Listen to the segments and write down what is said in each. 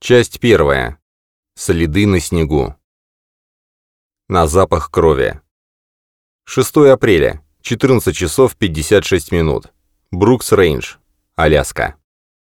Часть 1. Следы на снегу. На запах крови. 6 апреля, 14 часов 56 минут. Брукс-Рейндж, Аляска.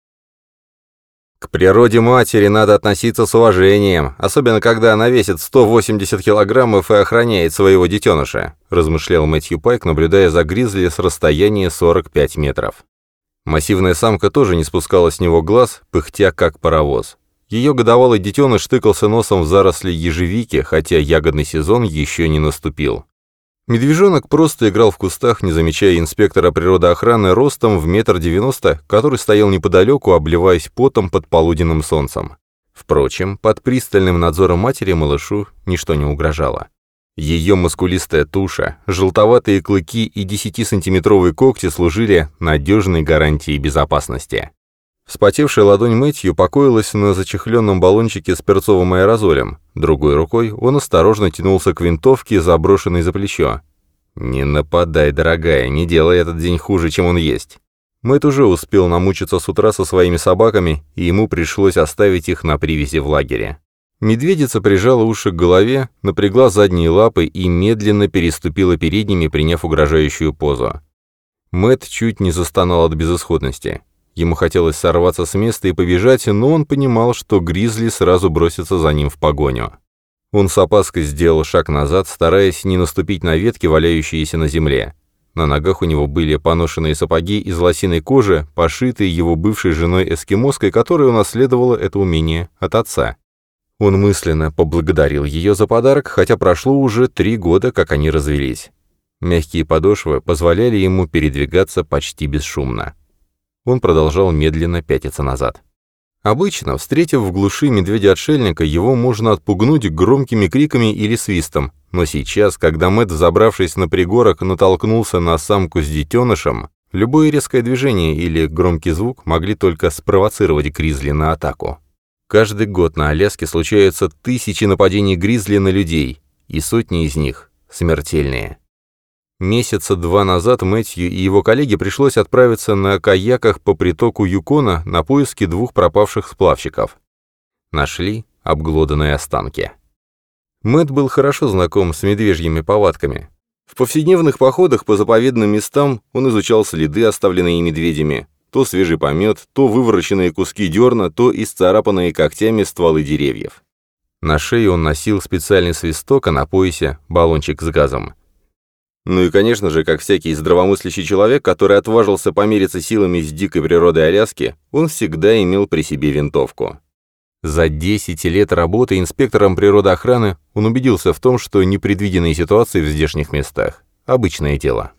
К природе матери надо относиться с уважением, особенно когда она весит 180 килограммов и охраняет своего детеныша, размышлял Мэтью Пайк, наблюдая за гризли с расстояния 45 метров. Массивная самка тоже не спускала с него глаз, пыхтя как паровоз. Ее годовалый детеныш тыкался носом в заросли ежевики, хотя ягодный сезон еще не наступил. Медвежонок просто играл в кустах, не замечая инспектора природоохраны ростом в 1,90 м, который стоял неподалеку, обливаясь потом под полуденным солнцем. Впрочем, под пристальным надзором матери малышу ничто не угрожало. Ее мускулистая туша, желтоватые клыки и 10-сантиметровые когти служили надежной гарантией безопасности. Вспотевшая ладонь Мэтью покоилась на зачехленном баллончике с перцовым аэрозолем. Другой рукой он осторожно тянулся к винтовке, заброшенной за плечо. «Не нападай, дорогая, не делай этот день хуже, чем он есть». Мэтт уже успел намучиться с утра со своими собаками, и ему пришлось оставить их на привязи в лагере. Медведица прижала уши к голове, напрягла задние лапы и медленно переступила передними, приняв угрожающую позу. Мэтт чуть не застонал от безысходности. Ему хотелось сорваться с места и побежать, но он понимал, что гризли сразу бросится за ним в погоню. Он с опаской сделал шаг назад, стараясь не наступить на ветки, валяющиеся на земле. На ногах у него были поношенные сапоги из лосиной кожи, пошитые его бывшей женой эскимоской, которая унаследовала это умение от отца. Он мысленно поблагодарил ее за подарок, хотя прошло уже 3 года, как они развелись. Мягкие подошвы позволяли ему передвигаться почти бесшумно. Он продолжал медленно пятиться назад. Обычно, встретив в глуши медведя-отшельника, его можно отпугнуть громкими криками или свистом, но сейчас, когда Мэтт, забравшись на пригорок, натолкнулся на самку с детенышем, любое резкое движение или громкий звук могли только спровоцировать гризли на атаку. Каждый год на Аляске случаются 1000 нападений гризли на людей, и сотни из них смертельные. Месяца 2 назад Мэтью и его коллеге пришлось отправиться на каяках по притоку Юкона на поиски 2 пропавших сплавщиков. Нашли обглоданные останки. Мэтт был хорошо знаком с медвежьими повадками. В повседневных походах по заповедным местам он изучал следы, оставленные медведями, то свежий помет, то вывороченные куски дерна, то исцарапанные когтями стволы деревьев. На шее он носил специальный свисток, а на поясе — баллончик с газом. Ну и, конечно же, как всякий здравомыслящий человек, который отважился помериться силами с дикой природой Аляски, он всегда имел при себе винтовку. За 10 лет работы инспектором природоохраны он убедился в том, что непредвиденные ситуации в здешних местах – обычное дело.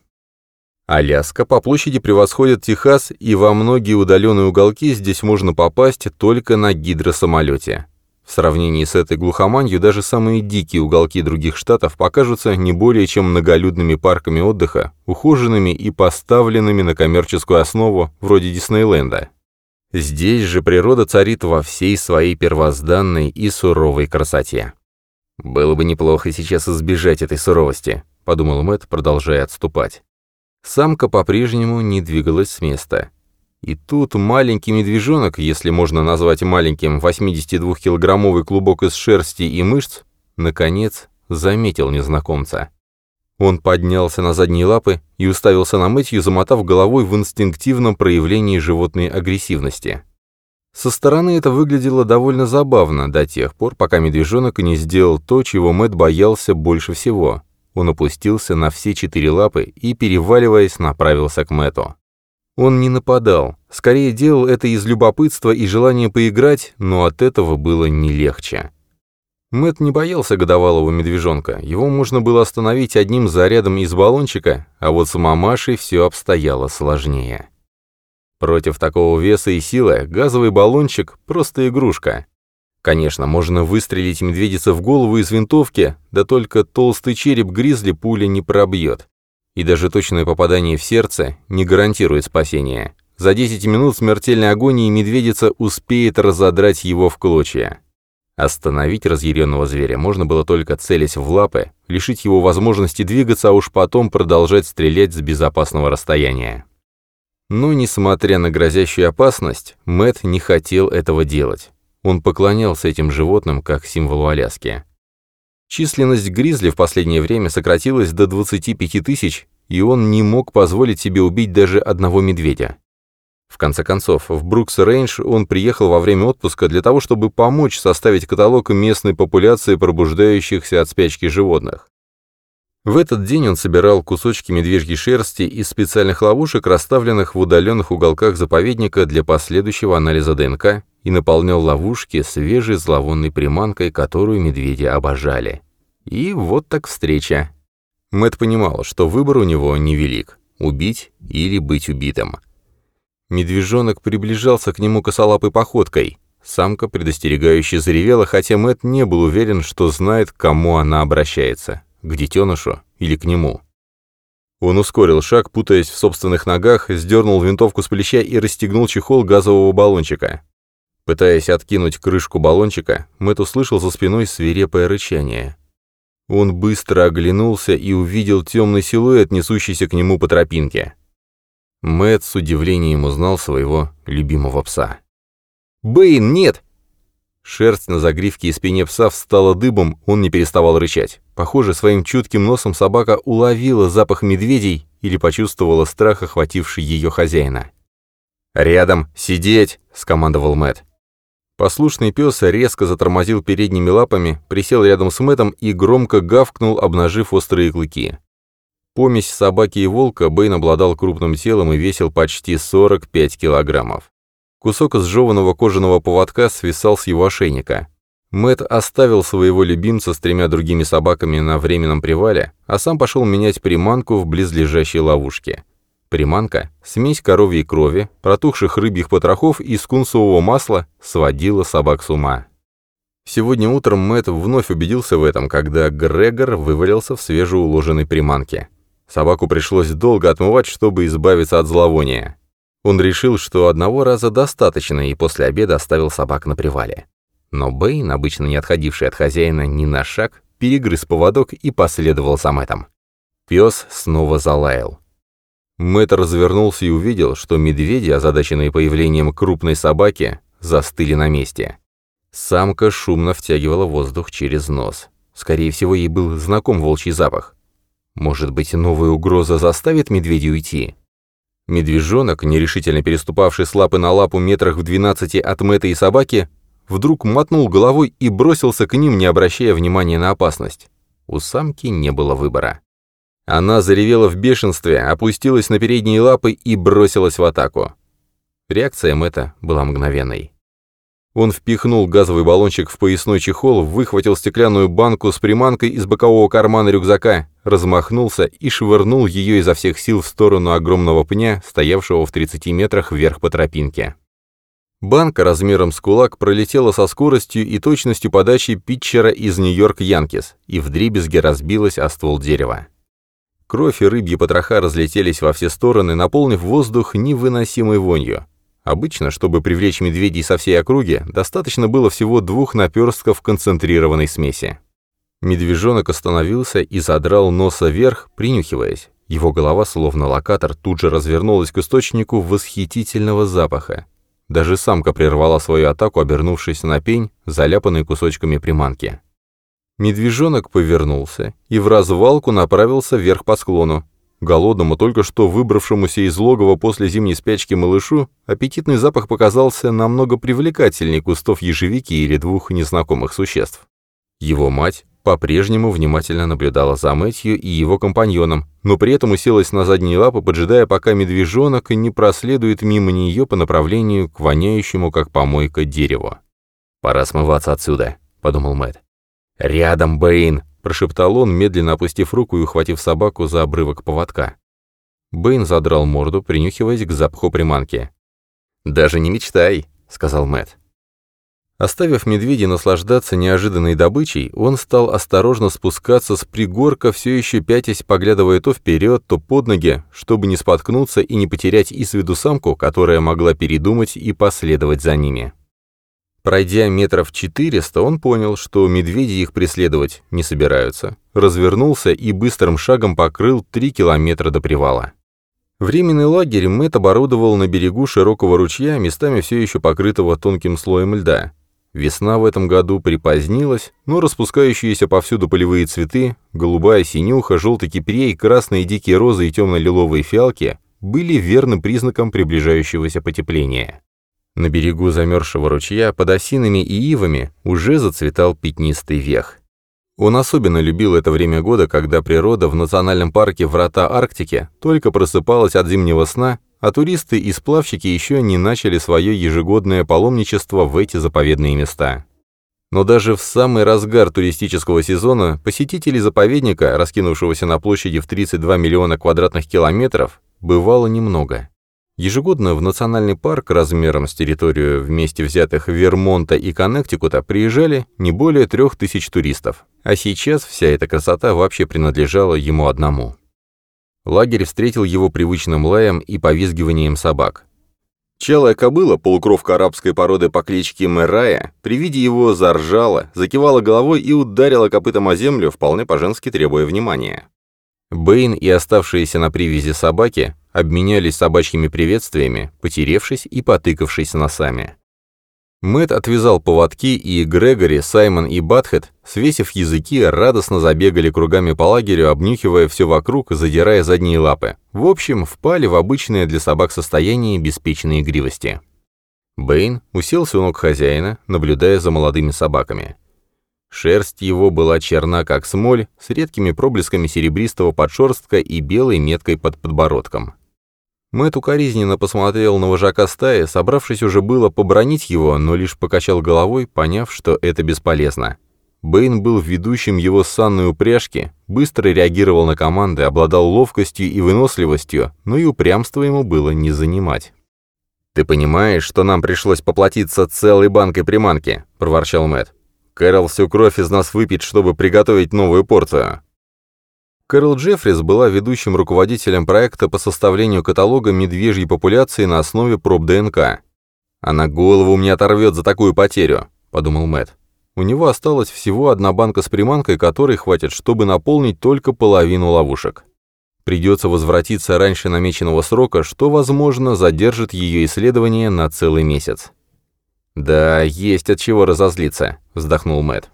Аляска по площади превосходит Техас, и во многие удаленные уголки здесь можно попасть только на гидросамолете. В сравнении с этой глухоманью даже самые дикие уголки других штатов покажутся не более чем многолюдными парками отдыха, ухоженными и поставленными на коммерческую основу, вроде Диснейленда. Здесь же природа царит во всей своей первозданной и суровой красоте. «Было бы неплохо сейчас избежать этой суровости», — подумал Мэтт, продолжая отступать. Самка по-прежнему не двигалась с места. И тут маленький медвежонок, если можно назвать маленьким 82-килограммовый клубок из шерсти и мышц, наконец заметил незнакомца. Он поднялся на задние лапы и уставился на Мэтью, замотав головой в инстинктивном проявлении животной агрессивности. Со стороны это выглядело довольно забавно до тех пор, пока медвежонок не сделал то, чего Мэтт боялся больше всего. Он опустился на все 4 лапы и, переваливаясь, направился к Мэтту. Он не нападал, скорее делал это из любопытства и желания поиграть, но от этого было не легче. Мэтт не боялся годовалого медвежонка, его можно было остановить одним зарядом из баллончика, а вот с мамашей все обстояло сложнее. Против такого веса и силы газовый баллончик – просто игрушка. Конечно, можно выстрелить медведице в голову из винтовки, да только толстый череп гризли пуля не пробьет. И даже точное попадание в сердце не гарантирует спасения. За 10 минут смертельной агонии медведица успеет разодрать его в клочья. Остановить разъяренного зверя можно было только целясь в лапы, лишить его возможности двигаться, а уж потом продолжать стрелять с безопасного расстояния. Но, несмотря на грозящую опасность, Мэтт не хотел этого делать. Он поклонялся этим животным как символу Аляски. Численность гризли в последнее время сократилась до 25 тысяч, и он не мог позволить себе убить даже одного медведя. В конце концов, в Брукс-Рейндж он приехал во время отпуска для того, чтобы помочь составить каталог местной популяции пробуждающихся от спячки животных. В этот день он собирал кусочки медвежьей шерсти из специальных ловушек, расставленных в удаленных уголках заповедника для последующего анализа ДНК, и наполнял ловушки свежей зловонной приманкой, которую медведи обожали. И вот так встреча. Мэтт понимал, что выбор у него невелик – убить или быть убитым. Медвежонок приближался к нему косолапой походкой. Самка предостерегающе заревела, хотя Мэтт не был уверен, что знает, к кому она обращается – к детенышу или к нему. Он ускорил шаг, путаясь в собственных ногах, сдернул винтовку с плеча и расстегнул чехол газового баллончика. Пытаясь откинуть крышку баллончика, Мэтт услышал за спиной свирепое рычание. Он быстро оглянулся и увидел темный силуэт, несущийся к нему по тропинке. Мэтт с удивлением узнал своего любимого пса. «Бэйн, нет!» Шерсть на загривке и спине пса встала дыбом, он не переставал рычать. Похоже, своим чутким носом собака уловила запах медведей или почувствовала страх, охвативший ее хозяина. «Рядом! Сидеть!» — скомандовал Мэтт. Послушный пес резко затормозил передними лапами, присел рядом с Мэттом и громко гавкнул, обнажив острые клыки. Помесь собаки и волка, Бэйн обладал крупным телом и весил почти 45 килограммов. Кусок сжеванного кожаного поводка свисал с его ошейника. Мэтт оставил своего любимца с 3 другими собаками на временном привале, а сам пошел менять приманку в близлежащей ловушке. Приманка, смесь коровьей крови, протухших рыбьих потрохов и скунсового масла, сводила собак с ума. Сегодня утром Мэтт вновь убедился в этом, когда Грегор вывалился в свежеуложенной приманке. Собаку пришлось долго отмывать, чтобы избавиться от зловония. Он решил, что одного раза достаточно, и после обеда оставил собак на привале. Но Бэйн, обычно не отходивший от хозяина ни на шаг, перегрыз поводок и последовал за Мэттом. Пес снова залаял. Мэтт развернулся и увидел, что медведи, озадаченные появлением крупной собаки, застыли на месте. Самка шумно втягивала воздух через нос. Скорее всего, ей был знаком волчий запах. Может быть, новая угроза заставит медведя уйти? Медвежонок, нерешительно переступавший с лапы на лапу метрах в 12 от Мэтта и собаки, вдруг мотнул головой и бросился к ним, не обращая внимания на опасность. У самки не было выбора. Она заревела в бешенстве, опустилась на передние лапы и бросилась в атаку. Реакция Мэтта была мгновенной. Он впихнул газовый баллончик в поясной чехол, выхватил стеклянную банку с приманкой из бокового кармана рюкзака, размахнулся и швырнул ее изо всех сил в сторону огромного пня, стоявшего в 30 метрах вверх по тропинке. Банка размером с кулак пролетела со скоростью и точностью подачи питчера из Нью-Йорк Янкис и вдребезги разбилась о ствол дерева. Кровь и рыбьи потроха разлетелись во все стороны, наполнив воздух невыносимой вонью. Обычно, чтобы привлечь медведей со всей округи, достаточно было всего 2 наперстков концентрированной смеси. Медвежонок остановился и задрал носа вверх, принюхиваясь. Его голова, словно локатор, тут же развернулась к источнику восхитительного запаха. Даже самка прервала свою атаку, обернувшись на пень, заляпанный кусочками приманки. Медвежонок повернулся и в развалку направился вверх по склону. Голодному, только что выбравшемуся из логова после зимней спячки малышу, аппетитный запах показался намного привлекательней кустов ежевики или 2 незнакомых существ. Его мать по-прежнему внимательно наблюдала за Мэтью и его компаньоном, но при этом уселась на задние лапы, поджидая, пока медвежонок не проследует мимо нее по направлению к воняющему, как помойка, дереву. «Пора смываться отсюда», — подумал Мэтт. «Рядом, Бэйн!» — прошептал он, медленно опустив руку и ухватив собаку за обрывок поводка. Бэйн задрал морду, принюхиваясь к запаху приманки. «Даже не мечтай», — сказал Мэтт. Оставив медведей наслаждаться неожиданной добычей, он стал осторожно спускаться с пригорка, все еще пятясь, поглядывая то вперед, то под ноги, чтобы не споткнуться и не потерять из виду самку, которая могла передумать и последовать за ними. Пройдя метров 400, он понял, что медведи их преследовать не собираются, развернулся и быстрым шагом покрыл 3 километра до привала. Временный лагерь Мэтт оборудовал на берегу широкого ручья, местами все еще покрытого тонким слоем льда. Весна в этом году припозднилась, но распускающиеся повсюду полевые цветы, голубая синюха, желтый кипрей, красные дикие розы и темно-лиловые фиалки были верным признаком приближающегося потепления. На берегу замерзшего ручья под осинами и ивами уже зацветал пятнистый вех. Он особенно любил это время года, когда природа в национальном парке Врата Арктики только просыпалась от зимнего сна, а туристы и сплавщики еще не начали свое ежегодное паломничество в эти заповедные места. Но даже в самый разгар туристического сезона посетителей заповедника, раскинувшегося на площади в 32 миллиона квадратных километров, бывало немного. Ежегодно в национальный парк размером с территорию вместе взятых Вермонта и Коннектикута приезжали не более 3000 туристов, а сейчас вся эта красота вообще принадлежала ему одному. Лагерь встретил его привычным лаем и повизгиванием собак. Чалая кобыла, полукровка арабской породы по кличке Мэрая, при виде его заржала, закивала головой и ударила копытом о землю, вполне по-женски требуя внимания. Бэйн и оставшиеся на привязи собаки обменялись собачьими приветствиями, потеревшись и потыкавшись носами. Мэтт отвязал поводки, и Грегори, Саймон и Батхед, свесив языки, радостно забегали кругами по лагерю, обнюхивая все вокруг, задирая задние лапы. В общем, впали в обычное для собак состояние беспечной игривости. Бэйн уселся у ног хозяина, наблюдая за молодыми собаками. Шерсть его была черна, как смоль, с редкими проблесками серебристого подшерстка и белой меткой под подбородком. Мэтт укоризненно посмотрел на вожака стаи, собравшись уже было побранить его, но лишь покачал головой, поняв, что это бесполезно. Бэйн был ведущим его санной упряжки, быстро реагировал на команды, обладал ловкостью и выносливостью, но и упрямство ему было не занимать. «Ты понимаешь, что нам пришлось поплатиться целой банкой приманки?» – проворчал Мэтт. «Кэрол всю кровь из нас выпьет, чтобы приготовить новую порцию». Кэрол Джеффрис была ведущим руководителем проекта по составлению каталога медвежьей популяции на основе проб ДНК. «Она голову мне оторвет за такую потерю», — подумал Мэтт. У него осталась всего одна банка с приманкой, которой хватит, чтобы наполнить только половину ловушек. Придется возвратиться раньше намеченного срока, что, возможно, задержит ее исследование на целый месяц. «Да, есть от чего разозлиться», — вздохнул Мэтт.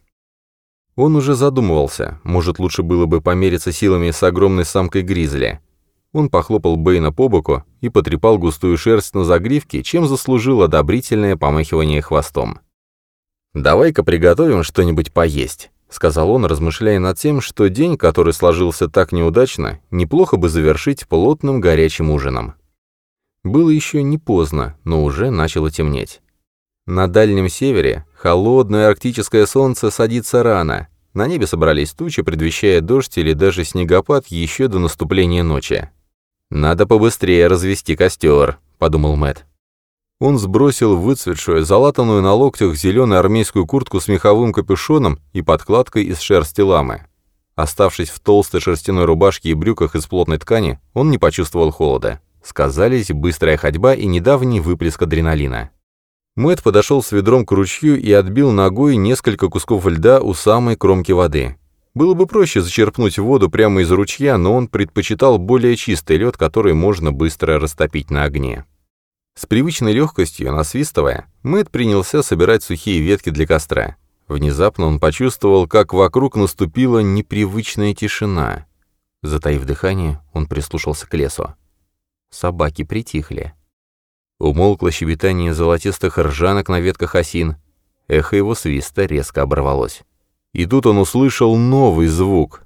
Он уже задумывался, может, лучше было бы помериться силами с огромной самкой гризли. Он похлопал Бэйна по боку и потрепал густую шерсть на загривке, чем заслужил одобрительное помахивание хвостом. «Давай-ка приготовим что-нибудь поесть», — сказал он, размышляя над тем, что день, который сложился так неудачно, неплохо бы завершить плотным горячим ужином. Было еще не поздно, но уже начало темнеть. На Дальнем Севере холодное арктическое солнце садится рано. На небе собрались тучи, предвещая дождь или даже снегопад еще до наступления ночи. «Надо побыстрее развести костер», — подумал Мэтт. Он сбросил выцветшую, залатанную на локтях зеленую армейскую куртку с меховым капюшоном и подкладкой из шерсти ламы. Оставшись в толстой шерстяной рубашке и брюках из плотной ткани, он не почувствовал холода. Сказались быстрая ходьба и недавний выплеск адреналина. Мэтт подошел с ведром к ручью и отбил ногой несколько кусков льда у самой кромки воды. Было бы проще зачерпнуть воду прямо из ручья, но он предпочитал более чистый лед, который можно быстро растопить на огне. С привычной легкостью, насвистывая, Мэтт принялся собирать сухие ветки для костра. Внезапно он почувствовал, как вокруг наступила непривычная тишина. Затаив дыхание, он прислушался к лесу. Собаки притихли. Умолкло щебетание золотистых ржанок на ветках осин. Эхо его свиста резко оборвалось. И тут он услышал новый звук.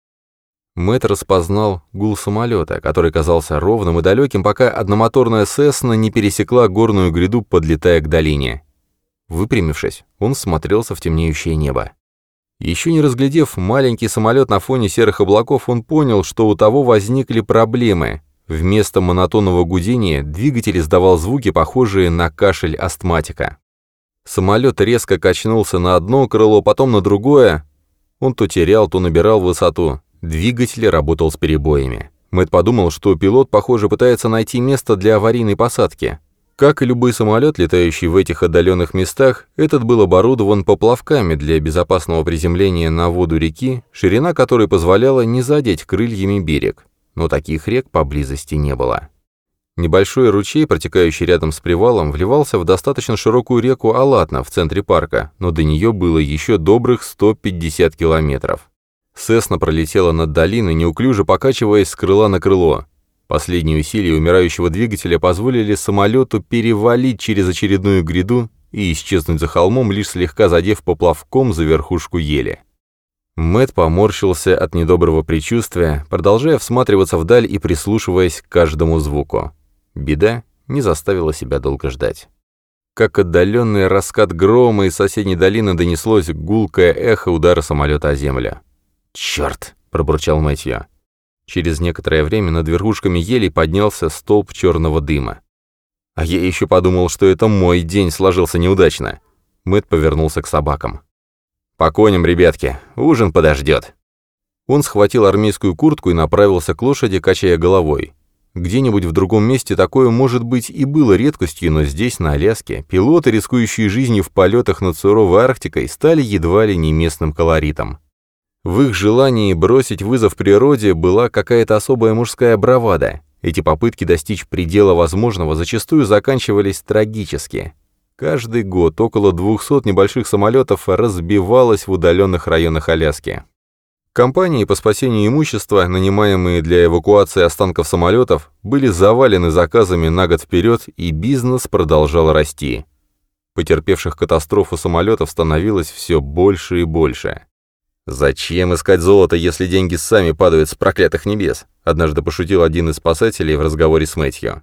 Мэтт распознал гул самолета, который казался ровным и далеким, пока одномоторная Сесна не пересекла горную гряду, подлетая к долине. Выпрямившись, он смотрелся в темнеющее небо. Еще не разглядев маленький самолет на фоне серых облаков, он понял, что у того возникли проблемы. Вместо монотонного гудения двигатель издавал звуки, похожие на кашель астматика. Самолет резко качнулся на одно крыло, потом на другое. Он то терял, то набирал высоту. Двигатель работал с перебоями. Мэтт подумал, что пилот, похоже, пытается найти место для аварийной посадки. Как и любой самолет, летающий в этих отдаленных местах, этот был оборудован поплавками для безопасного приземления на воду реки, ширина которой позволяла не задеть крыльями берег. Но таких рек поблизости не было. Небольшой ручей, протекающий рядом с привалом, вливался в достаточно широкую реку Алатна в центре парка, но до нее было еще добрых 150 километров. Сесна пролетела над долиной, неуклюже покачиваясь с крыла на крыло. Последние усилия умирающего двигателя позволили самолету перевалить через очередную гряду и исчезнуть за холмом, лишь слегка задев поплавком за верхушку ели. Мэтт поморщился от недоброго предчувствия, продолжая всматриваться вдаль и прислушиваясь к каждому звуку. Беда не заставила себя долго ждать. Как отдаленный раскат грома из соседней долины донеслось гулкое эхо удара самолета о землю. «Черт!» — пробурчал Мэтью. Через некоторое время над верхушками елей поднялся столб черного дыма. «А я еще подумал, что это мой день сложился неудачно». Мэтт повернулся к собакам. «По коням, ребятки, ужин подождет». Он схватил армейскую куртку и направился к лошади, качая головой. Где-нибудь в другом месте такое, может быть, и было редкостью, но здесь, на Аляске, пилоты, рискующие жизнью в полетах над суровой Арктикой, стали едва ли не местным колоритом. В их желании бросить вызов природе была какая-то особая мужская бравада. Эти попытки достичь предела возможного зачастую заканчивались трагически. Каждый год около 200 небольших самолетов разбивалось в удаленных районах Аляски. Компании по спасению имущества, нанимаемые для эвакуации останков самолетов, были завалены заказами на год вперед, и бизнес продолжал расти. Потерпевших катастрофу самолетов становилось все больше и больше. «Зачем искать золото, если деньги сами падают с проклятых небес?» — однажды пошутил один из спасателей в разговоре с Мэтью.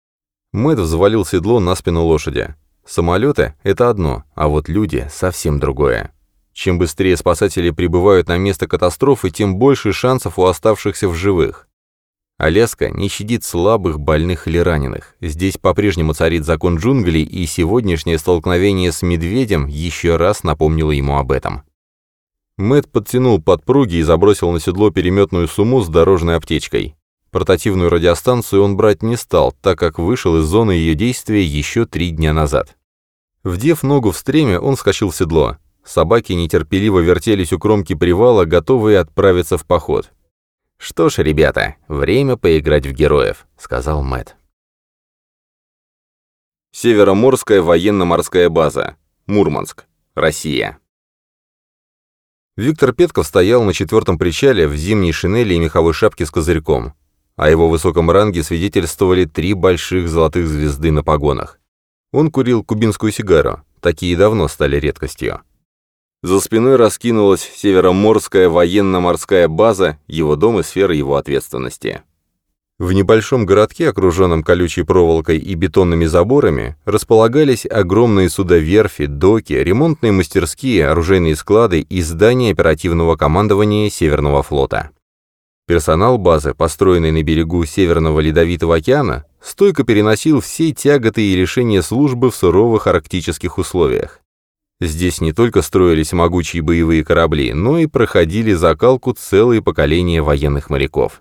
Мэтт взвалил седло на спину лошади. Самолеты — это одно, а вот люди — совсем другое. Чем быстрее спасатели прибывают на место катастрофы, тем больше шансов у оставшихся в живых. Аляска не щадит слабых, больных или раненых. Здесь по-прежнему царит закон джунглей, и сегодняшнее столкновение с медведем еще раз напомнило ему об этом. Мэтт подтянул подпруги и забросил на седло переметную сумму с дорожной аптечкой. Портативную радиостанцию он брать не стал, так как вышел из зоны ее действия еще 3 дня назад. Вдев ногу в стремя, он вскочил в седло. Собаки нетерпеливо вертелись у кромки привала, готовые отправиться в поход. «Что ж, ребята, время поиграть в героев», — сказал Мэтт. Североморская военно-морская база. Мурманск. Россия. Виктор Петков стоял на 4-м причале в зимней шинели и меховой шапке с козырьком. О его высоком ранге свидетельствовали 3 больших золотых звезды на погонах. Он курил кубинскую сигару, такие давно стали редкостью. За спиной раскинулась Североморская военно-морская база, его дом и сфера его ответственности. В небольшом городке, окруженном колючей проволокой и бетонными заборами, располагались огромные судоверфи, доки, ремонтные мастерские, оружейные склады и здания оперативного командования Северного флота. Персонал базы, построенный на берегу Северного Ледовитого океана, стойко переносил все тяготы и лишения службы в суровых арктических условиях. Здесь не только строились могучие боевые корабли, но и проходили закалку целые поколения военных моряков.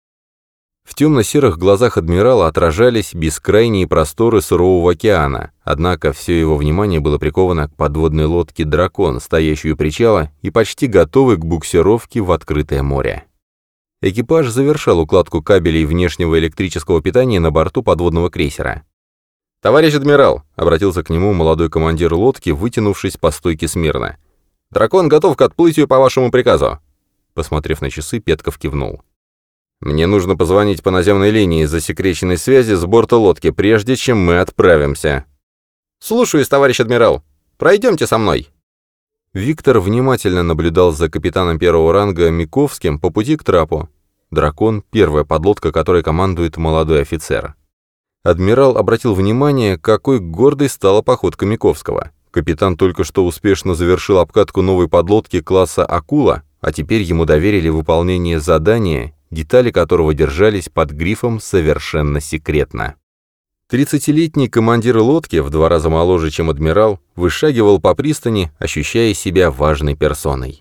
В темно-серых глазах адмирала отражались бескрайние просторы сурового океана, однако все его внимание было приковано к подводной лодке «Дракон», стоящей у причала и почти готовой к буксировке в открытое море. Экипаж завершал укладку кабелей внешнего электрического питания на борту подводного крейсера. «Товарищ адмирал», — обратился к нему молодой командир лодки, вытянувшись по стойке смирно. «Дракон готов к отплытию по вашему приказу». Посмотрев на часы, Петков кивнул. «Мне нужно позвонить по наземной линии засекреченной связи с борта лодки, прежде чем мы отправимся». «Слушаюсь, товарищ адмирал. Пройдемте со мной». Виктор внимательно наблюдал за капитаном 1-го ранга Миковским по пути к трапу. «Дракон» — первая подлодка, которой командует молодой офицер. Адмирал обратил внимание, какой гордой стала походка Миковского. Капитан только что успешно завершил обкатку новой подлодки класса «Акула», а теперь ему доверили выполнение задания, детали которого держались под грифом «совершенно секретно». 30-летний командир лодки, в 2 раза моложе, чем адмирал, вышагивал по пристани, ощущая себя важной персоной.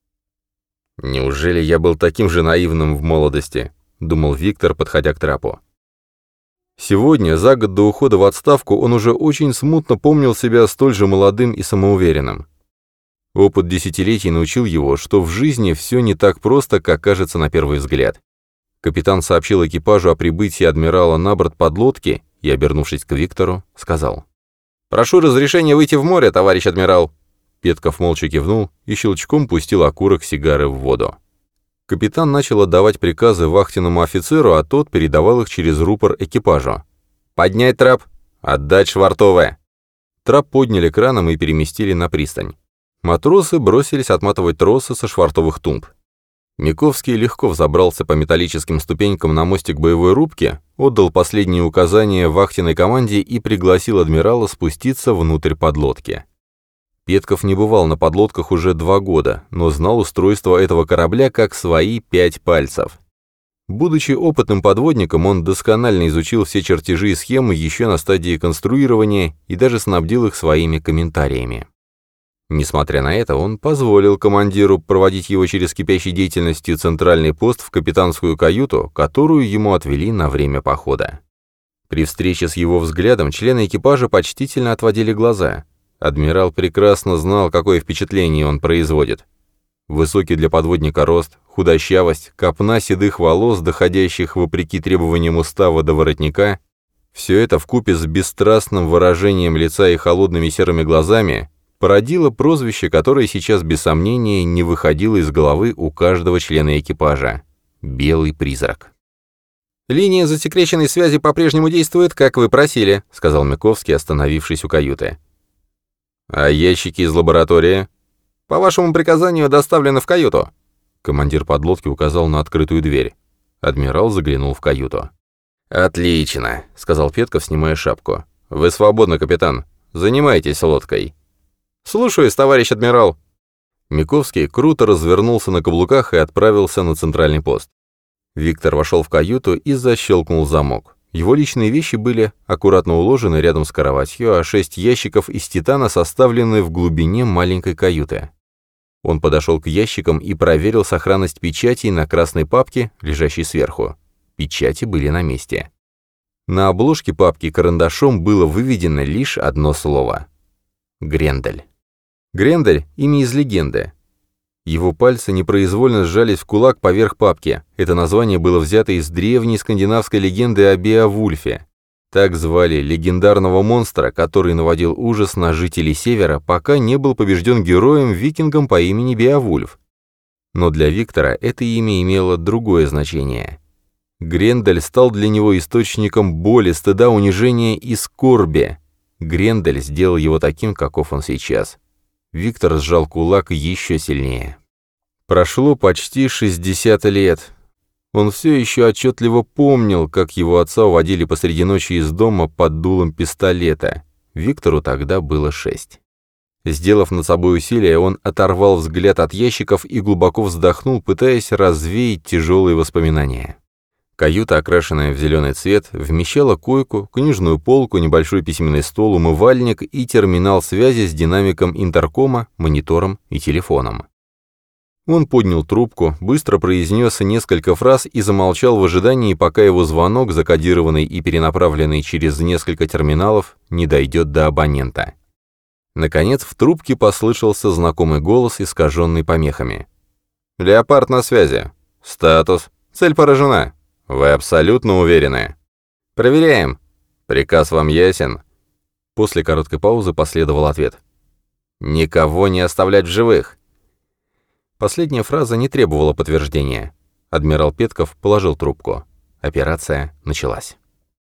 «Неужели я был таким же наивным в молодости?» — думал Виктор, подходя к трапу. Сегодня, за год до ухода в отставку, он уже очень смутно помнил себя столь же молодым и самоуверенным. Опыт десятилетий научил его, что в жизни все не так просто, как кажется на первый взгляд. Капитан сообщил экипажу о прибытии адмирала на борт подлодки и, обернувшись к Виктору, сказал: «Прошу разрешения выйти в море, товарищ адмирал». Петков молча кивнул и щелчком пустил окурок сигары в воду. Капитан начал отдавать приказы вахтенному офицеру, а тот передавал их через рупор экипажу. «Поднять трап! Отдать швартовое!» Трап подняли краном и переместили на пристань. Матросы бросились отматывать тросы со швартовых тумб. Миковский легко взобрался по металлическим ступенькам на мостик боевой рубки, отдал последние указания вахтенной команде и пригласил адмирала спуститься внутрь подлодки. Петков не бывал на подлодках уже 2 года, но знал устройство этого корабля как свои 5 пальцев. Будучи опытным подводником, он досконально изучил все чертежи и схемы еще на стадии конструирования и даже снабдил их своими комментариями. Несмотря на это, он позволил командиру проводить его через кипящей деятельностью центральный пост в капитанскую каюту, которую ему отвели на время похода. При встрече с его взглядом члены экипажа почтительно отводили глаза. Адмирал прекрасно знал, какое впечатление он производит. Высокий для подводника рост, худощавость, копна седых волос, доходящих вопреки требованиям устава до воротника — все это вкупе с бесстрастным выражением лица и холодными серыми глазами породило прозвище, которое сейчас без сомнения не выходило из головы у каждого члена экипажа — «Белый призрак». «Линия засекреченной связи по-прежнему действует, как вы просили», — сказал Миковский, остановившись у каюты. «А ящики из лаборатории?» «По вашему приказанию доставлены в каюту». Командир подлодки указал на открытую дверь. Адмирал заглянул в каюту. «Отлично», — сказал Петков, снимая шапку. «Вы свободны, капитан. Занимайтесь лодкой». «Слушаюсь, товарищ адмирал». Миковский круто развернулся на каблуках и отправился на центральный пост. Виктор вошел в каюту и защелкнул замок. Его личные вещи были аккуратно уложены рядом с кроватью, а 6 ящиков из титана составлены в глубине маленькой каюты. Он подошел к ящикам и проверил сохранность печатей на красной папке, лежащей сверху. Печати были на месте. На обложке папки карандашом было выведено лишь одно слово — «Грендель». Грендель — имя из легенды. Его пальцы непроизвольно сжались в кулак поверх папки. Это название было взято из древней скандинавской легенды о Беовульфе. Так звали легендарного монстра, который наводил ужас на жителей Севера, пока не был побежден героем-викингом по имени Беовульф. Но для Виктора это имя имело другое значение. Грендель стал для него источником боли, стыда, унижения и скорби. Грендель сделал его таким, каков он сейчас. Виктор сжал кулак еще сильнее. Прошло почти 60 лет. Он все еще отчетливо помнил, как его отца уводили посреди ночи из дома под дулом пистолета. Виктору тогда было 6. Сделав над собой усилие, он оторвал взгляд от ящиков и глубоко вздохнул, пытаясь развеять тяжелые воспоминания. Каюта, окрашенная в зеленый цвет, вмещала койку, книжную полку, небольшой письменный стол, умывальник и терминал связи с динамиком интеркома, монитором и телефоном. Он поднял трубку, быстро произнес несколько фраз и замолчал в ожидании, пока его звонок, закодированный и перенаправленный через несколько терминалов, не дойдет до абонента. Наконец в трубке послышался знакомый голос, искаженный помехами. «Леопард на связи. Статус. Цель поражена. Вы абсолютно уверены?» «Проверяем. Приказ вам ясен?» После короткой паузы последовал ответ. «Никого не оставлять в живых». Последняя фраза не требовала подтверждения. Адмирал Петков положил трубку. Операция началась.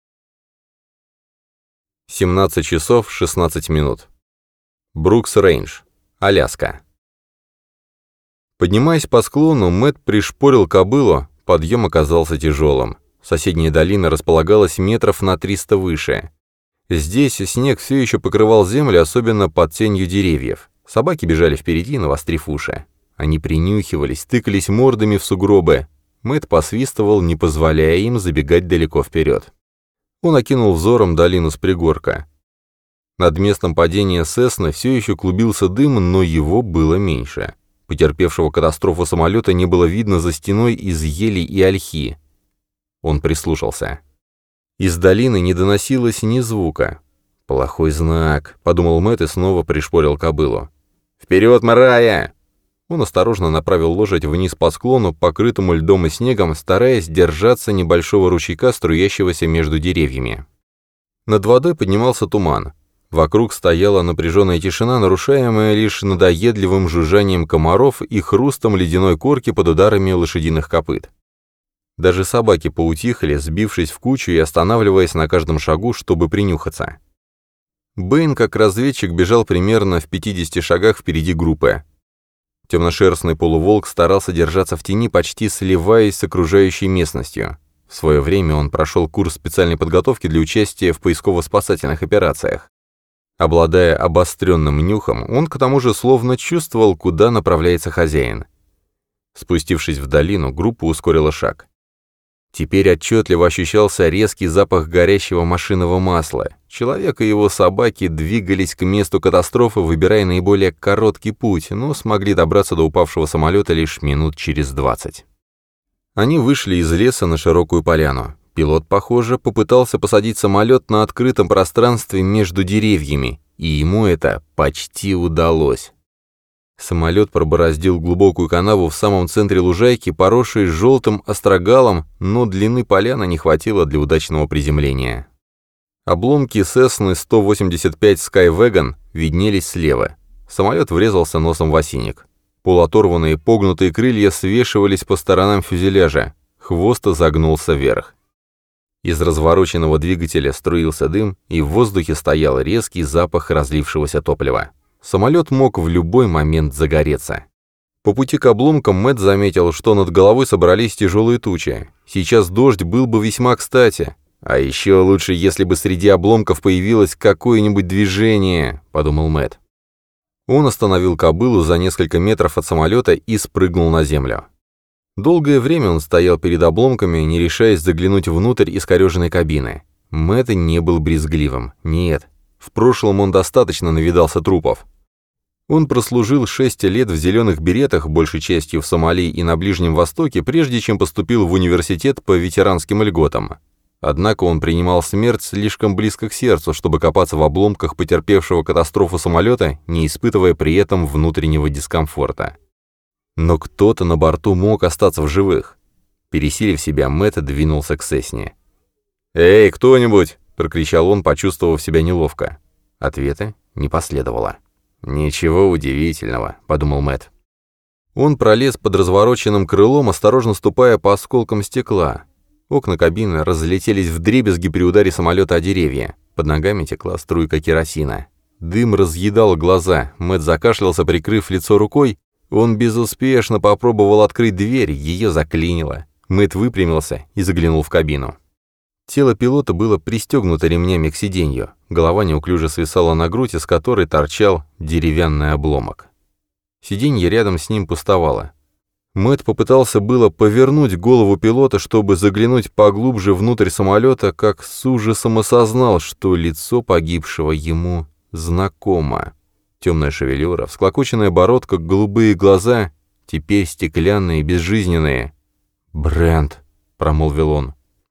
17 часов 16 минут. Брукс-Рейндж, Аляска. Поднимаясь по склону, Мэтт пришпорил кобылу. Подъем оказался тяжелым. Соседняя долина располагалась метров на 300 выше. Здесь снег все еще покрывал землю, особенно под тенью деревьев. Собаки бежали впереди, навострив уши. Они принюхивались, тыкались мордами в сугробы. Мэтт посвистывал, не позволяя им забегать далеко вперед. Он окинул взором долину с пригорка. Над местом падения Сесны все еще клубился дым, но его было меньше. Потерпевшего катастрофу самолета не было видно за стеной из елей и ольхи. Он прислушался. Из долины не доносилось ни звука. «Плохой знак», — подумал Мэтт и снова пришпорил кобылу. «Вперед, Марая!» Он осторожно направил лошадь вниз по склону, покрытому льдом и снегом, стараясь держаться небольшого ручейка, струящегося между деревьями. Над водой поднимался туман. Вокруг стояла напряженная тишина, нарушаемая лишь надоедливым жужжанием комаров и хрустом ледяной корки под ударами лошадиных копыт. Даже собаки поутихли, сбившись в кучу и останавливаясь на каждом шагу, чтобы принюхаться. Бэйн, как разведчик, бежал примерно в 50 шагах впереди группы. Темношерстный полуволк старался держаться в тени, почти сливаясь с окружающей местностью. В свое время он прошел курс специальной подготовки для участия в поисково-спасательных операциях. Обладая обостренным нюхом, он к тому же словно чувствовал, куда направляется хозяин. Спустившись в долину, группа ускорила шаг. Теперь отчетливо ощущался резкий запах горящего машинного масла. Человек и его собаки двигались к месту катастрофы, выбирая наиболее короткий путь, но смогли добраться до упавшего самолета лишь минут через 20. Они вышли из леса на широкую поляну. Пилот, похоже, попытался посадить самолет на открытом пространстве между деревьями, и ему это почти удалось. Самолет пробороздил глубокую канаву в самом центре лужайки, поросшей желтым острогалом, но длины поляны не хватило для удачного приземления. Обломки Cessna 185 Skywagon виднелись слева. Самолет врезался носом в осинник. Полуоторванные погнутые крылья свешивались по сторонам фюзеляжа, хвост загнулся вверх. Из развороченного двигателя струился дым, и в воздухе стоял резкий запах разлившегося топлива. Самолет мог в любой момент загореться. По пути к обломкам Мэтт заметил, что над головой собрались тяжелые тучи. Сейчас дождь был бы весьма кстати. А еще лучше, если бы среди обломков появилось какое-нибудь движение, подумал Мэтт. Он остановил кобылу за несколько метров от самолета и спрыгнул на землю. Долгое время он стоял перед обломками, не решаясь заглянуть внутрь искореженной кабины. Мэтт не был брезгливым. Нет. В прошлом он достаточно навидался трупов. Он прослужил 6 лет в зеленых беретах, большей частью в Сомали и на Ближнем Востоке, прежде чем поступил в университет по ветеранским льготам. Однако он принимал смерть слишком близко к сердцу, чтобы копаться в обломках потерпевшего катастрофу самолета, не испытывая при этом внутреннего дискомфорта. Но кто-то на борту мог остаться в живых. Пересилив себя, Мэтт двинулся к Сесне. «Эй, кто-нибудь!» — прокричал он, почувствовав себя неловко. Ответа не последовало. «Ничего удивительного», — подумал Мэтт. Он пролез под развороченным крылом, осторожно ступая по осколкам стекла. Окна кабины разлетелись вдребезги при ударе самолета о деревья. Под ногами текла струйка керосина. Дым разъедал глаза. Мэтт закашлялся, прикрыв лицо рукой. Он безуспешно попробовал открыть дверь, ее заклинило. Мэтт выпрямился и заглянул в кабину. Тело пилота было пристегнуто ремнями к сиденью. Голова неуклюже свисала на грудь, из которой торчал деревянный обломок. Сиденье рядом с ним пустовало. Мэтт попытался было повернуть голову пилота, чтобы заглянуть поглубже внутрь самолета, как с ужасом осознал, что лицо погибшего ему знакомо. Темная шевелюра, всклокоченная бородка, голубые глаза, теперь стеклянные, безжизненные. «Брент», — промолвил он.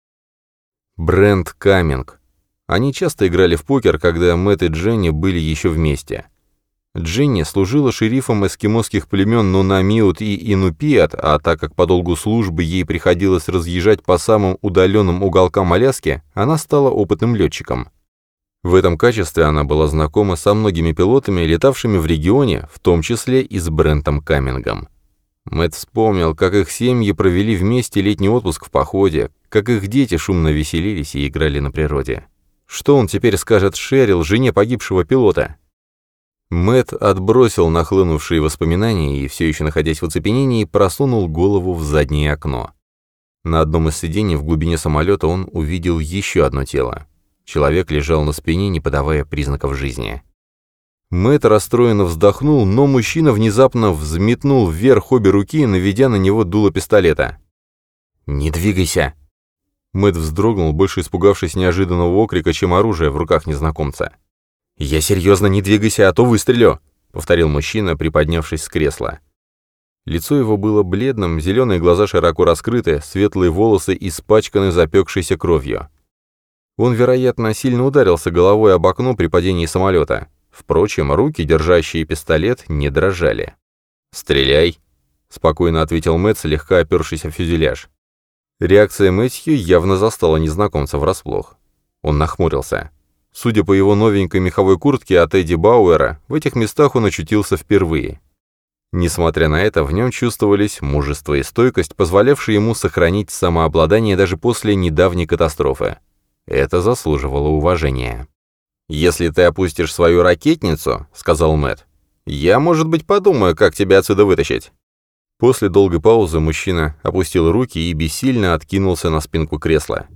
Брент Камминг. Они часто играли в покер, когда Мэтт и Дженни были еще вместе. Дженни служила шерифом эскимосских племен Нунамиут и Инупиат, а так как по долгу службы ей приходилось разъезжать по самым удаленным уголкам Аляски, она стала опытным летчиком. В этом качестве она была знакома со многими пилотами, летавшими в регионе, в том числе и с Брентом Каммингом. Мэтт вспомнил, как их семьи провели вместе летний отпуск в походе, как их дети шумно веселились и играли на природе. Что он теперь скажет Шерил, жене погибшего пилота? Мэтт отбросил нахлынувшие воспоминания и, все еще находясь в оцепенении, просунул голову в заднее окно. На одном из сидений в глубине самолета он увидел еще одно тело. Человек лежал на спине, не подавая признаков жизни. Мэтт расстроенно вздохнул, но мужчина внезапно взметнул вверх обе руки, наведя на него дуло пистолета. «Не двигайся!» Мэтт вздрогнул, больше испугавшись неожиданного окрика, чем оружия в руках незнакомца. «Я серьезно, не двигайся, а то выстрелю!» — повторил мужчина, приподнявшись с кресла. Лицо его было бледным, зеленые глаза широко раскрыты, светлые волосы испачканы запекшейся кровью. Он, вероятно, сильно ударился головой об окно при падении самолета. Впрочем, руки, держащие пистолет, не дрожали. «Стреляй», — спокойно ответил Мэтт, слегка опершись о фюзеляж. Реакция Мэтью явно застала незнакомца врасплох. Он нахмурился. Судя по его новенькой меховой куртке от Эдди Бауэра, в этих местах он очутился впервые. Несмотря на это, в нем чувствовались мужество и стойкость, позволявшие ему сохранить самообладание даже после недавней катастрофы. Это заслуживало уважения. «Если ты опустишь свою ракетницу, — сказал Мэтт, — я, может быть, подумаю, как тебя отсюда вытащить». После долгой паузы мужчина опустил руки и бессильно откинулся на спинку кресла.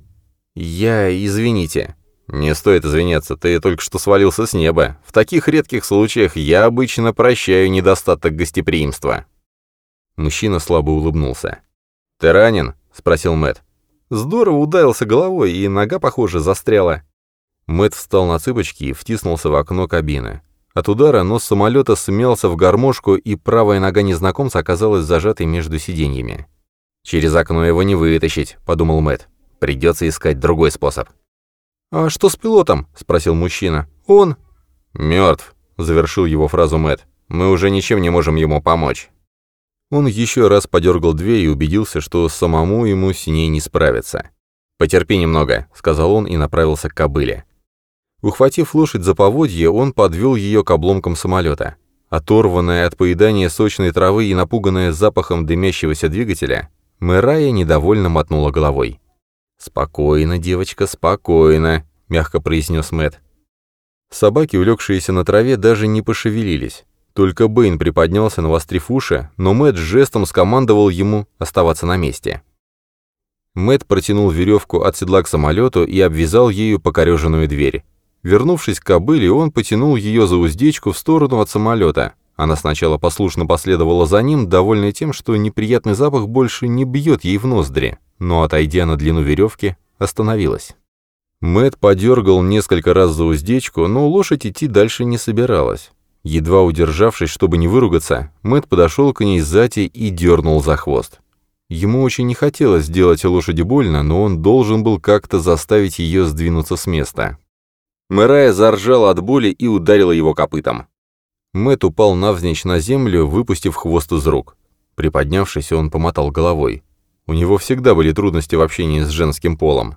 «Извините». «Не стоит извиняться, ты только что свалился с неба. В таких редких случаях я обычно прощаю недостаток гостеприимства». Мужчина слабо улыбнулся. «Ты ранен?» — спросил Мэтт. «Здорово ударился головой, и нога, похоже, застряла». Мэтт встал на цыпочки и втиснулся в окно кабины. От удара нос самолета смялся в гармошку, и правая нога незнакомца оказалась зажатой между сиденьями. «Через окно его не вытащить», — подумал Мэтт. «Придется искать другой способ». «А что с пилотом?» — спросил мужчина. «Он...» «Мертв», — завершил его фразу Мэтт. «Мы уже ничем не можем ему помочь». Он еще раз подергал дверь и убедился, что самому ему с ней не справиться. «Потерпи немного», — сказал он и направился к кобыле. Ухватив лошадь за поводье, он подвел ее к обломкам самолета. Оторванная от поедания сочной травы и напуганная запахом дымящегося двигателя, Мэрайа недовольно мотнула головой. «Спокойно, девочка, спокойно», — мягко произнес Мэтт. Собаки, улегшиеся на траве, даже не пошевелились. Только Бэйн приподнялся, навострив уши, но Мэтт жестом скомандовал ему оставаться на месте. Мэтт протянул веревку от седла к самолету и обвязал ею покореженную дверь. Вернувшись к кобыле, он потянул ее за уздечку в сторону от самолета. Она сначала послушно последовала за ним, довольная тем, что неприятный запах больше не бьет ей в ноздри, но, отойдя на длину веревки, остановилась. Мэтт подергал несколько раз за уздечку, но лошадь идти дальше не собиралась. Едва удержавшись, чтобы не выругаться, Мэтт подошел к ней сзади и дернул за хвост. Ему очень не хотелось сделать лошади больно, но он должен был как-то заставить ее сдвинуться с места. Мэрайа заржала от боли и ударила его копытом. Мэтт упал навзничь на землю, выпустив хвост из рук. Приподнявшись, он помотал головой. У него всегда были трудности в общении с женским полом.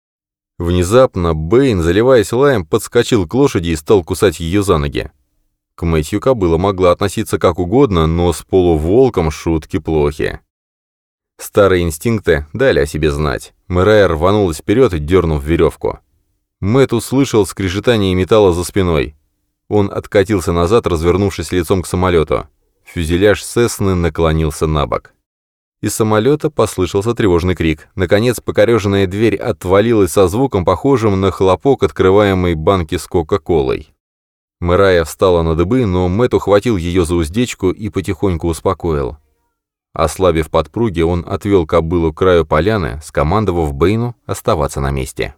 Внезапно Бэйн, заливаясь лаем, подскочил к лошади и стал кусать ее за ноги. К Мэтью кобыла могла относиться как угодно, но с полуволком шутки плохи. Старые инстинкты дали о себе знать. Мэрайа рванулась вперед, дернув веревку. Мэтт услышал скрежетание металла за спиной. Он откатился назад, развернувшись лицом к самолету. Фюзеляж Сесны наклонился на бок. Из самолета послышался тревожный крик. Наконец, покореженная дверь отвалилась со звуком, похожим на хлопок открываемой банки с Кока-Колой. Мэрайа встала на дыбы, но Мэтт ухватил ее за уздечку и потихоньку успокоил. Ослабив подпруги, он отвел кобылу к краю поляны, скомандовав Бэйну оставаться на месте.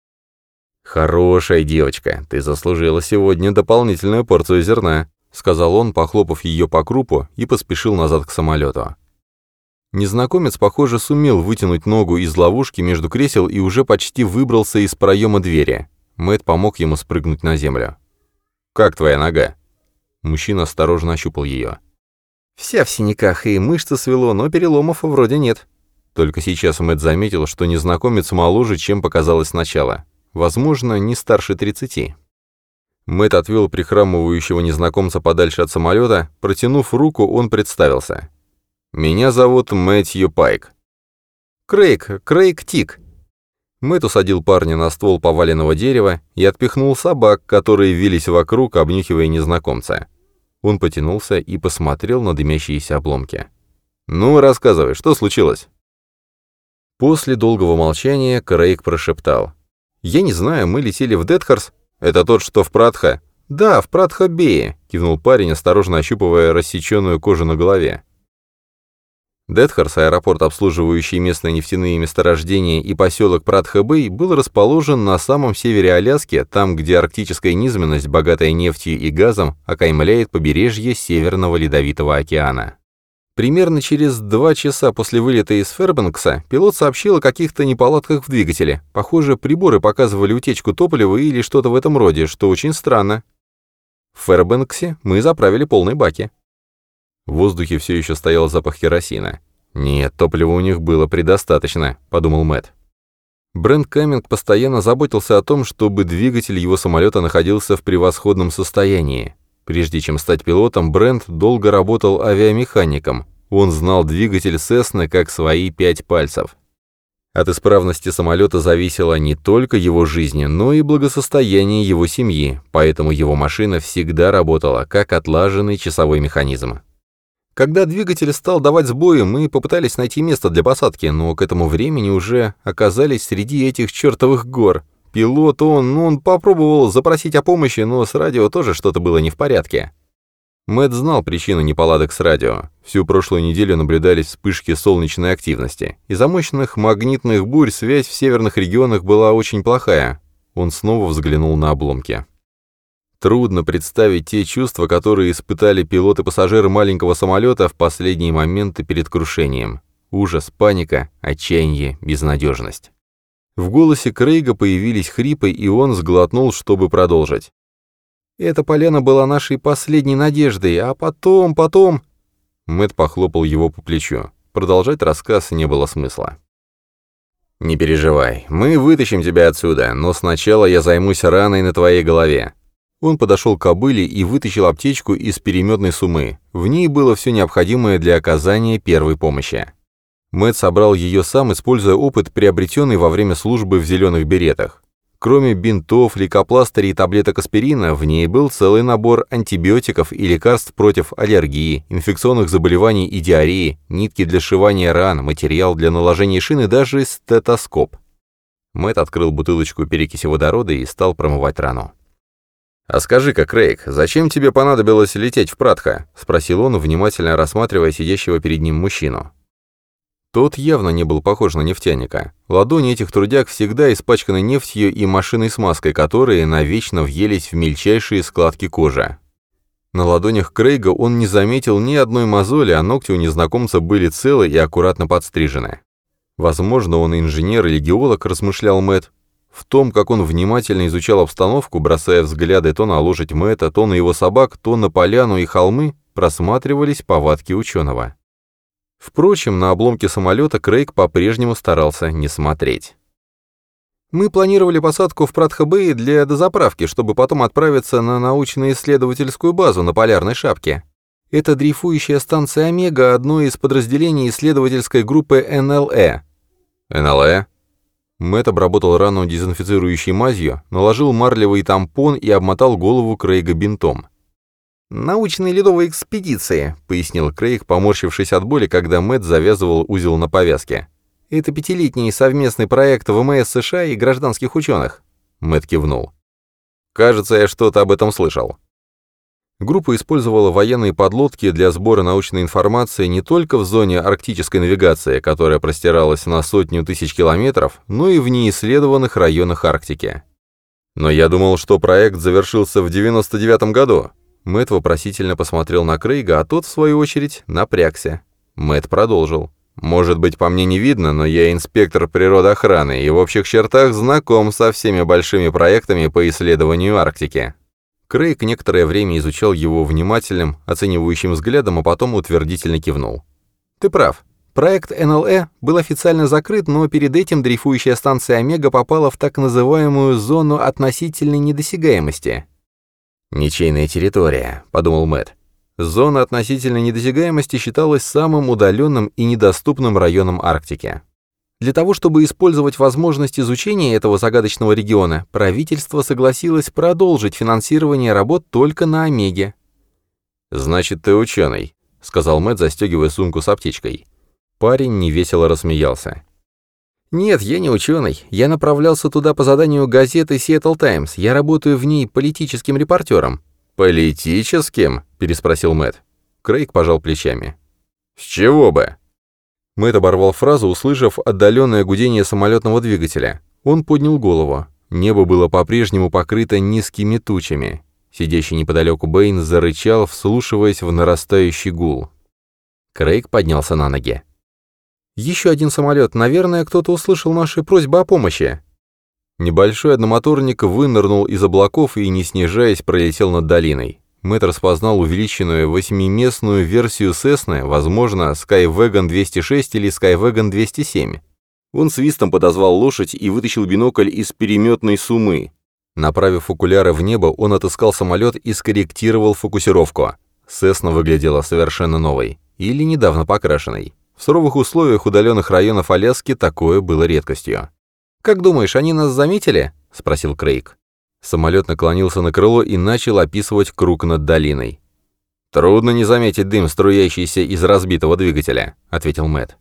«Хорошая девочка, ты заслужила сегодня дополнительную порцию зерна», — сказал он, похлопав ее по крупу, и поспешил назад к самолету. Незнакомец, похоже, сумел вытянуть ногу из ловушки между кресел и уже почти выбрался из проема двери. Мэтт помог ему спрыгнуть на землю. «Как твоя нога?» Мужчина осторожно ощупал ее. «Вся в синяках, и мышцы свело, но переломов вроде нет». Только сейчас Мэтт заметил, что незнакомец моложе, чем показалось сначала. Возможно, не старше 30. Мэтт отвел прихрамывающего незнакомца подальше от самолета. Протянув руку, он представился. «Меня зовут Мэтью Пайк». Крейг Тик». Мэтт усадил парня на ствол поваленного дерева и отпихнул собак, которые вились вокруг, обнюхивая незнакомца. Он потянулся и посмотрел на дымящиеся обломки. «Ну, рассказывай, что случилось?» После долгого молчания Крейг прошептал. «Я не знаю, мы летели в Детхарс». «Это тот, что в Пратха?» «Да, в Пратха-Бее», — кивнул парень, осторожно ощупывая рассеченную кожу на голове. Детхарс, аэропорт, обслуживающий местные нефтяные месторождения, и поселок Пратха-Бэй, был расположен на самом севере Аляски, там, где арктическая низменность, богатая нефтью и газом, окаймляет побережье Северного Ледовитого океана. Примерно через 2 часа после вылета из Фэрбэнкса пилот сообщил о каких-то неполадках в двигателе. Похоже, приборы показывали утечку топлива или что-то в этом роде, что очень странно. В Фэрбэнксе мы заправили полные баки. В воздухе все еще стоял запах керосина. «Нет, топлива у них было предостаточно», — подумал Мэтт. Брент Камминг постоянно заботился о том, чтобы двигатель его самолета находился в превосходном состоянии. Прежде чем стать пилотом, Брент долго работал авиамехаником. Он знал двигатель Cessna как свои 5 пальцев. От исправности самолета зависела не только его жизнь, но и благосостояние его семьи, поэтому его машина всегда работала как отлаженный часовой механизм. Когда двигатель стал давать сбои, мы попытались найти место для посадки, но к этому времени уже оказались среди этих чертовых гор. Пилот он попробовал запросить о помощи, но с радио тоже что-то было не в порядке. Мэтт знал причину неполадок с радио. Всю прошлую неделю наблюдались вспышки солнечной активности. Из-за мощных магнитных бурь связь в северных регионах была очень плохая. Он снова взглянул на обломки. Трудно представить те чувства, которые испытали пилоты-пассажиры маленького самолета в последние моменты перед крушением. Ужас, паника, отчаяние, безнадежность. В голосе Крейга появились хрипы, и он сглотнул, чтобы продолжить. «Эта поляна была нашей последней надеждой, а потом...» Мэтт похлопал его по плечу. Продолжать рассказ не было смысла. «Не переживай, мы вытащим тебя отсюда, но сначала я займусь раной на твоей голове». Он подошел к кобыле и вытащил аптечку из переметной суммы. В ней было все необходимое для оказания первой помощи. Мэтт собрал ее сам, используя опыт, приобретенный во время службы в зеленых беретах. Кроме бинтов, лейкопластырей и таблеток аспирина, в ней был целый набор антибиотиков и лекарств против аллергии, инфекционных заболеваний и диареи, нитки для сшивания ран, материал для наложения шин и даже стетоскоп. Мэтт открыл бутылочку перекиси водорода и стал промывать рану. «А скажи-ка, Крейг, зачем тебе понадобилось лететь в Пратха?» — спросил он, внимательно рассматривая сидящего перед ним мужчину. Тот явно не был похож на нефтяника. Ладони этих трудяг всегда испачканы нефтью и машинной смазкой, которые навечно въелись в мельчайшие складки кожи. На ладонях Крейга он не заметил ни одной мозоли, а ногти у незнакомца были целы и аккуратно подстрижены. Возможно, он инженер или геолог, размышлял Мэтт. В том, как он внимательно изучал обстановку, бросая взгляды то на лошадь Мэтта, то на его собак, то на поляну и холмы, просматривались повадки ученого. Впрочем, на обломки самолета Крейг по-прежнему старался не смотреть. «Мы планировали посадку в Пратха-Бэй для дозаправки, чтобы потом отправиться на научно-исследовательскую базу на Полярной Шапке. Это дрейфующая станция «Омега», одно из подразделений исследовательской группы НЛЭ». «НЛЭ?» Мэтт обработал рану дезинфицирующей мазью, наложил марлевый тампон и обмотал голову Крейга бинтом. «Научные ледовые экспедиции», — пояснил Крейг, поморщившись от боли, когда Мэтт завязывал узел на повязке. «Это 5-летний совместный проект ВМС США и гражданских ученых». Мэтт кивнул. «Кажется, я что-то об этом слышал». Группа использовала военные подлодки для сбора научной информации не только в зоне арктической навигации, которая простиралась на 100 000 километров, но и в неисследованных районах Арктики. «Но я думал, что проект завершился в 99-м году». Мэтт вопросительно посмотрел на Крейга, а тот, в свою очередь, напрягся. Мэтт продолжил. «Может быть, по мне не видно, но я инспектор природоохраны и в общих чертах знаком со всеми большими проектами по исследованию Арктики». Крейг некоторое время изучал его внимательным, оценивающим взглядом, а потом утвердительно кивнул. «Ты прав. Проект НЛЭ был официально закрыт, но перед этим дрейфующая станция «Омега» попала в так называемую зону относительной недосягаемости». «Ничейная территория», — подумал Мэтт. Зона относительной недосягаемости считалась самым удаленным и недоступным районом Арктики. Для того, чтобы использовать возможность изучения этого загадочного региона, правительство согласилось продолжить финансирование работ только на Омеге. «Значит, ты ученый», — сказал Мэтт, застегивая сумку с аптечкой. Парень невесело рассмеялся. «Нет, я не ученый. Я направлялся туда по заданию газеты Seattle Times. Я работаю в ней политическим репортером». «Политическим?» — переспросил Мэтт. Крейг пожал плечами. «С чего бы?» Мэтт оборвал фразу, услышав отдаленное гудение самолетного двигателя. Он поднял голову. Небо было по-прежнему покрыто низкими тучами. Сидящий неподалеку Бэйн зарычал, вслушиваясь в нарастающий гул. Крейг поднялся на ноги. «Еще один самолет. Наверное, кто-то услышал наши просьбы о помощи». Небольшой одномоторник вынырнул из облаков и, не снижаясь, пролетел над долиной. Мэтт распознал увеличенную 8-местную версию Cessna, возможно, Skywagon 206 или Skywagon 207. Он свистом подозвал лошадь и вытащил бинокль из переметной сумы. Направив окуляры в небо, он отыскал самолет и скорректировал фокусировку. Cessna выглядела совершенно новой, или недавно покрашенной. В суровых условиях удаленных районов Аляски такое было редкостью. «Как думаешь, они нас заметили?» — спросил Крейг. Самолет наклонился на крыло и начал описывать круг над долиной. «Трудно не заметить дым, струящийся из разбитого двигателя», — ответил Мэтт.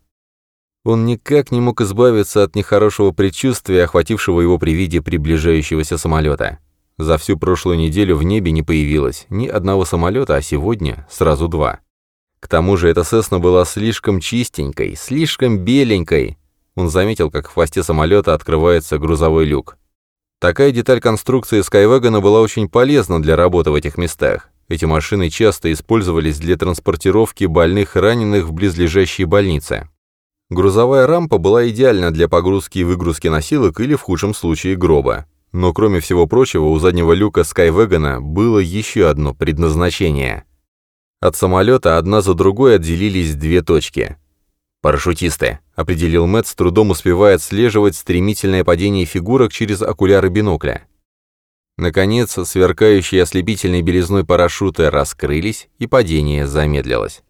Он никак не мог избавиться от нехорошего предчувствия, охватившего его при виде приближающегося самолета. За всю прошлую неделю в небе не появилось ни одного самолета, а сегодня сразу два. К тому же эта Cessna была слишком чистенькой, слишком беленькой. Он заметил, как в хвосте самолета открывается грузовой люк. Такая деталь конструкции Skywagon была очень полезна для работы в этих местах. Эти машины часто использовались для транспортировки больных и раненых в близлежащие больницы. Грузовая рампа была идеальна для погрузки и выгрузки носилок или, в худшем случае, гроба. Но, кроме всего прочего, у заднего люка Skywagon было еще одно предназначение. От самолета одна за другой отделились две точки. «Парашютисты», — определил Мэтт, с трудом успевая отслеживать стремительное падение фигурок через окуляры бинокля. Наконец, сверкающие ослепительной белизной парашюты раскрылись, и падение замедлилось.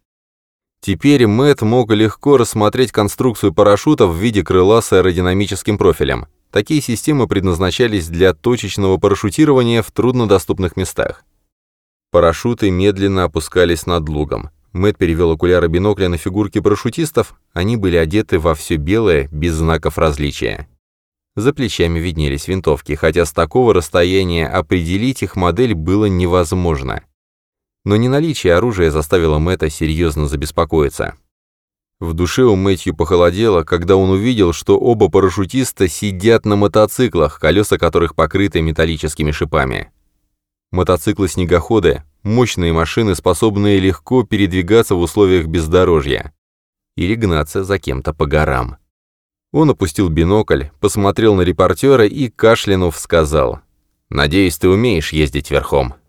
Теперь Мэтт мог легко рассмотреть конструкцию парашюта в виде крыла с аэродинамическим профилем. Такие системы предназначались для точечного парашютирования в труднодоступных местах. Парашюты медленно опускались над лугом. Мэтт перевел окуляры бинокля на фигурки парашютистов, они были одеты во все белое, без знаков различия. За плечами виднелись винтовки, хотя с такого расстояния определить их модель было невозможно. Но не наличие оружия заставило Мэтта серьезно забеспокоиться. В душе у Мэтью похолодело, когда он увидел, что оба парашютиста сидят на мотоциклах, колеса которых покрыты металлическими шипами. Мотоциклы-снегоходы – мощные машины, способные легко передвигаться в условиях бездорожья или гнаться за кем-то по горам. Он опустил бинокль, посмотрел на репортера и, кашлянув, сказал: «Надеюсь, ты умеешь ездить верхом».